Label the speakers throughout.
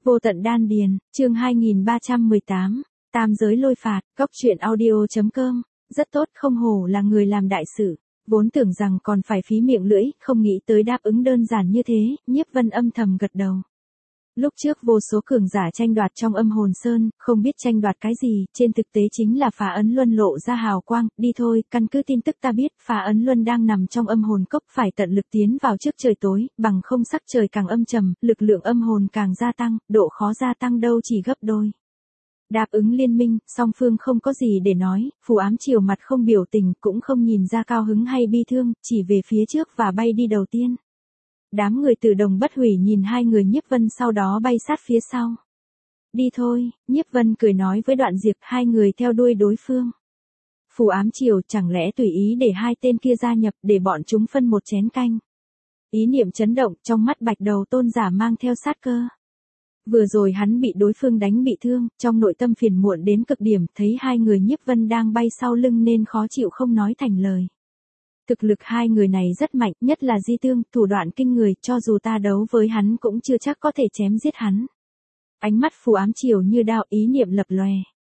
Speaker 1: Vô tận đan điền, chương 2318, tam giới lôi phạt, góc truyện audio.com, rất tốt, không hổ là người làm đại sự, vốn tưởng rằng còn phải phí miệng lưỡi, không nghĩ tới đáp ứng đơn giản như thế, Nhiếp Vân âm thầm gật đầu. Lúc trước vô số cường giả tranh đoạt trong Âm Hồn Sơn, không biết tranh đoạt cái gì, trên thực tế chính là phá ấn luân lộ ra hào quang, đi thôi, căn cứ tin tức ta biết, phá ấn luân đang nằm trong âm hồn cốc, phải tận lực tiến vào trước trời tối, bằng không sắc trời càng âm trầm, lực lượng âm hồn càng gia tăng, độ khó gia tăng đâu chỉ gấp đôi. Đáp ứng liên minh, song phương không có gì để nói, Phù Ám Triều mặt không biểu tình, cũng không nhìn ra cao hứng hay bi thương, chỉ về phía trước và bay đi đầu tiên. Đám người Từ Đồng Bất Hủy nhìn hai người Nhiếp Vân sau đó bay sát phía sau. Đi thôi, Nhiếp Vân cười nói với Đoạn Diệp, hai người theo đuôi đối phương. Phù Ám Triều chẳng lẽ tùy ý để hai tên kia gia nhập để bọn chúng phân một chén canh. Ý niệm chấn động, trong mắt Bạch Đầu Tôn giả mang theo sát cơ. Vừa rồi hắn bị đối phương đánh bị thương, trong nội tâm phiền muộn đến cực điểm, thấy hai người Nhiếp Vân đang bay sau lưng nên khó chịu không nói thành lời. Thực lực hai người này rất mạnh, nhất là Di Tương, thủ đoạn kinh người, cho dù ta đấu với hắn cũng chưa chắc có thể chém giết hắn. Ánh mắt Phù Ám Triều như đao, ý niệm lập lòe.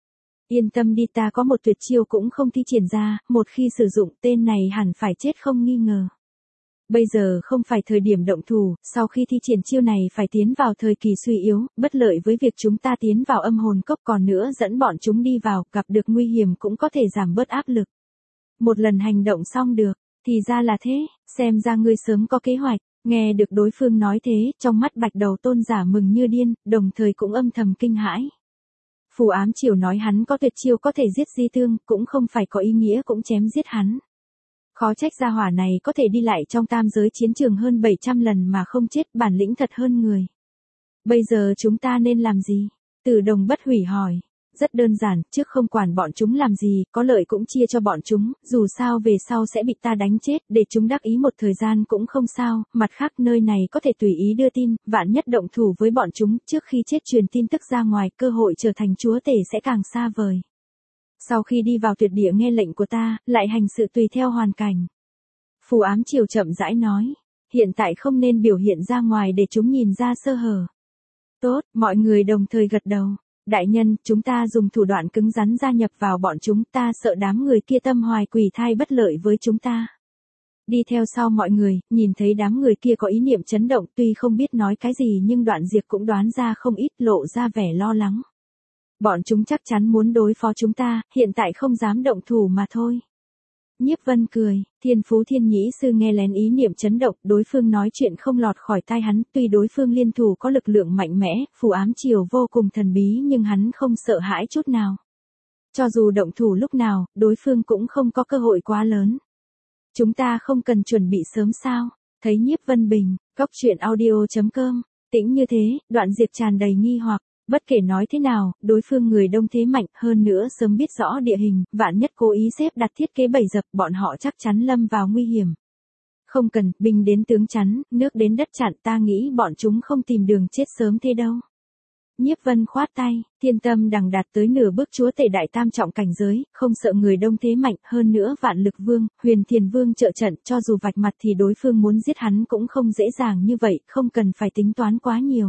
Speaker 1: Yên tâm đi, ta có một tuyệt chiêu cũng không thi triển ra, một khi sử dụng tên này hẳn phải chết không nghi ngờ. Bây giờ không phải thời điểm động thủ, sau khi thi triển chiêu này phải tiến vào thời kỳ suy yếu, bất lợi với việc chúng ta tiến vào âm hồn cốc, còn nữa dẫn bọn chúng đi vào, gặp được nguy hiểm cũng có thể giảm bớt áp lực. Một lần hành động xong được, thì ra là thế, xem ra ngươi sớm có kế hoạch. Nghe được đối phương nói thế, trong mắt Bạch Đầu Tôn giả mừng như điên, đồng thời cũng âm thầm kinh hãi. Phù Ám Triều nói hắn có tuyệt chiêu có thể giết Di Tương, cũng không phải có ý nghĩa cũng chém giết hắn. Khó trách gia hỏa này có thể đi lại trong tam giới chiến trường hơn 700 lần mà không chết, bản lĩnh thật hơn người. Bây giờ chúng ta nên làm gì? Từ Đồng Bất Hủy hỏi. Rất đơn giản, trước không quản bọn chúng làm gì, có lợi cũng chia cho bọn chúng, dù sao về sau sẽ bị ta đánh chết, để chúng đắc ý một thời gian cũng không sao, mặt khác nơi này có thể tùy ý đưa tin, vạn nhất động thủ với bọn chúng, trước khi chết truyền tin tức ra ngoài, cơ hội trở thành chúa tể sẽ càng xa vời. Sau khi đi vào tuyệt địa nghe lệnh của ta, lại hành sự tùy theo hoàn cảnh. Phù Ám Triều chậm rãi nói, hiện tại không nên biểu hiện ra ngoài để chúng nhìn ra sơ hở. Tốt, mọi người đồng thời gật đầu. Đại nhân, chúng ta dùng thủ đoạn cứng rắn gia nhập vào bọn chúng, ta sợ đám người kia tâm hoài quỷ thai bất lợi với chúng ta. Đi theo sau mọi người, nhìn thấy đám người kia có ý niệm chấn động, tuy không biết nói cái gì nhưng Đoạn Diệp cũng đoán ra không ít, lộ ra vẻ lo lắng. Bọn chúng chắc chắn muốn đối phó chúng ta, hiện tại không dám động thủ mà thôi. Nhiếp Vân cười, Thiên Phú Thiên Nhĩ Sư nghe lén ý niệm chấn động, đối phương nói chuyện không lọt khỏi tai hắn, tuy đối phương liên thủ có lực lượng mạnh mẽ, Phù Ám Triều vô cùng thần bí nhưng hắn không sợ hãi chút nào. Cho dù động thủ lúc nào, đối phương cũng không có cơ hội quá lớn. Chúng ta không cần chuẩn bị sớm sao? Thấy Nhiếp Vân bình, góc truyện audio.com, tĩnh như thế, Đoạn Diệp tràn đầy nghi hoặc. Bất kể nói thế nào, đối phương người đông thế mạnh, hơn nữa sớm biết rõ địa hình, vạn nhất cố ý xếp đặt thiết kế bẫy dập, bọn họ chắc chắn lâm vào nguy hiểm. Không cần, binh đến tướng chắn, nước đến đất chặn, ta nghĩ bọn chúng không tìm đường chết sớm thế đâu. Nhiếp Vân khoát tay, Thiên Tâm Đằng đạt tới nửa bước chúa tể đại tam trọng cảnh giới, không sợ người đông thế mạnh, hơn nữa Vạn Lực Vương, Huyền Thiền Vương trợ trận, cho dù vạch mặt thì đối phương muốn giết hắn cũng không dễ dàng như vậy, không cần phải tính toán quá nhiều.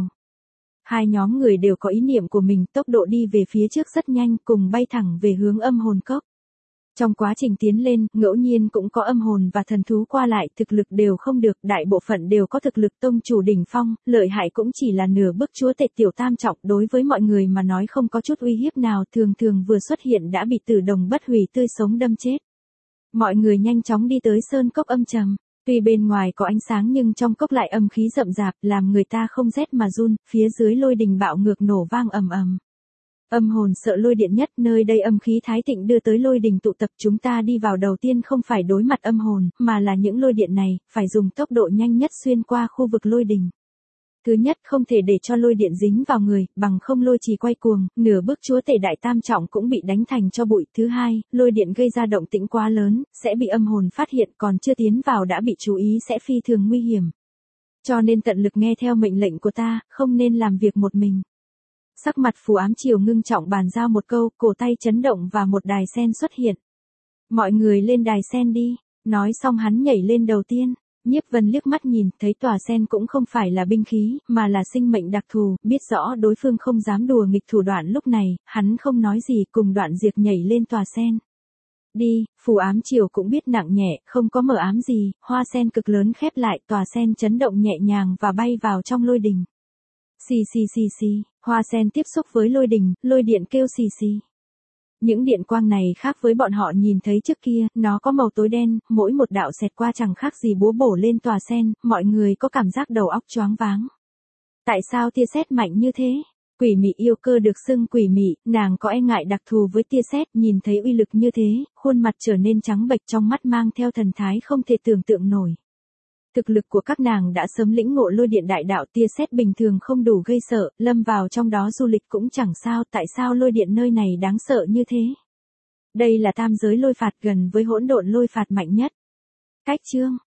Speaker 1: Hai nhóm người đều có ý niệm của mình, tốc độ đi về phía trước rất nhanh, cùng bay thẳng về hướng âm hồn cốc. Trong quá trình tiến lên, ngẫu nhiên cũng có âm hồn và thần thú qua lại, thực lực đều không được, đại bộ phận đều có thực lực tông chủ đỉnh phong, lợi hại cũng chỉ là nửa bước chúa tể tiểu tam trọng, đối với mọi người mà nói không có chút uy hiếp nào, thường thường vừa xuất hiện đã bị Từ Đồng Bất Hủy tươi sống đâm chết. Mọi người nhanh chóng đi tới sơn cốc âm trầm. Tuy bên ngoài có ánh sáng nhưng trong cốc lại âm khí rậm rạp, làm người ta không rét mà run, phía dưới lôi đình bạo ngược nổ vang ầm ầm. Âm hồn sợ lôi điện nhất, nơi đây âm khí thái thịnh đưa tới lôi đình tụ tập, chúng ta đi vào đầu tiên không phải đối mặt âm hồn, mà là những lôi điện này, phải dùng tốc độ nhanh nhất xuyên qua khu vực lôi đình. Thứ nhất, không thể để cho lôi điện dính vào người, bằng không lôi trì quay cuồng, nửa bước chúa tể đại tam trọng cũng bị đánh thành cho bụi. Thứ hai, lôi điện gây ra động tĩnh quá lớn, sẽ bị âm hồn phát hiện, còn chưa tiến vào đã bị chú ý sẽ phi thường nguy hiểm. Cho nên tận lực nghe theo mệnh lệnh của ta, không nên làm việc một mình. Sắc mặt Phù Ám Triều ngưng trọng bàn giao một câu, cổ tay chấn động và một đài sen xuất hiện. Mọi người lên đài sen đi, nói xong hắn nhảy lên đầu tiên. Nhiếp Vân liếc mắt nhìn, thấy tòa sen cũng không phải là binh khí, mà là sinh mệnh đặc thù, biết rõ đối phương không dám đùa nghịch thủ Đoạn lúc này, hắn không nói gì cùng Đoạn Diệp nhảy lên tòa sen. Đi, phù ám chiều cũng biết nặng nhẹ, không có mờ ám gì, hoa sen cực lớn khép lại, tòa sen chấn động nhẹ nhàng và bay vào trong lôi đình. Xì xì xì xì, hoa sen tiếp xúc với lôi đình, lôi điện kêu xì xì. Những điện quang này khác với bọn họ nhìn thấy trước kia, nó có màu tối đen, mỗi một đạo xẹt qua chẳng khác gì búa bổ lên tòa sen, mọi người có cảm giác đầu óc choáng váng. Tại sao tia sét mạnh như thế? Quỷ mị yêu cơ được xưng quỷ mị, nàng có e ngại đặc thù với tia sét, nhìn thấy uy lực như thế, khuôn mặt trở nên trắng bệch, trong mắt mang theo thần thái không thể tưởng tượng nổi. Thực lực của các nàng đã sớm lĩnh ngộ lôi điện đại đạo, tia sét bình thường không đủ gây sợ, lâm vào trong đó du lịch cũng chẳng sao, tại sao lôi điện nơi này đáng sợ như thế? Đây là tam giới lôi phạt, gần với hỗn độn lôi phạt mạnh nhất. Cách chương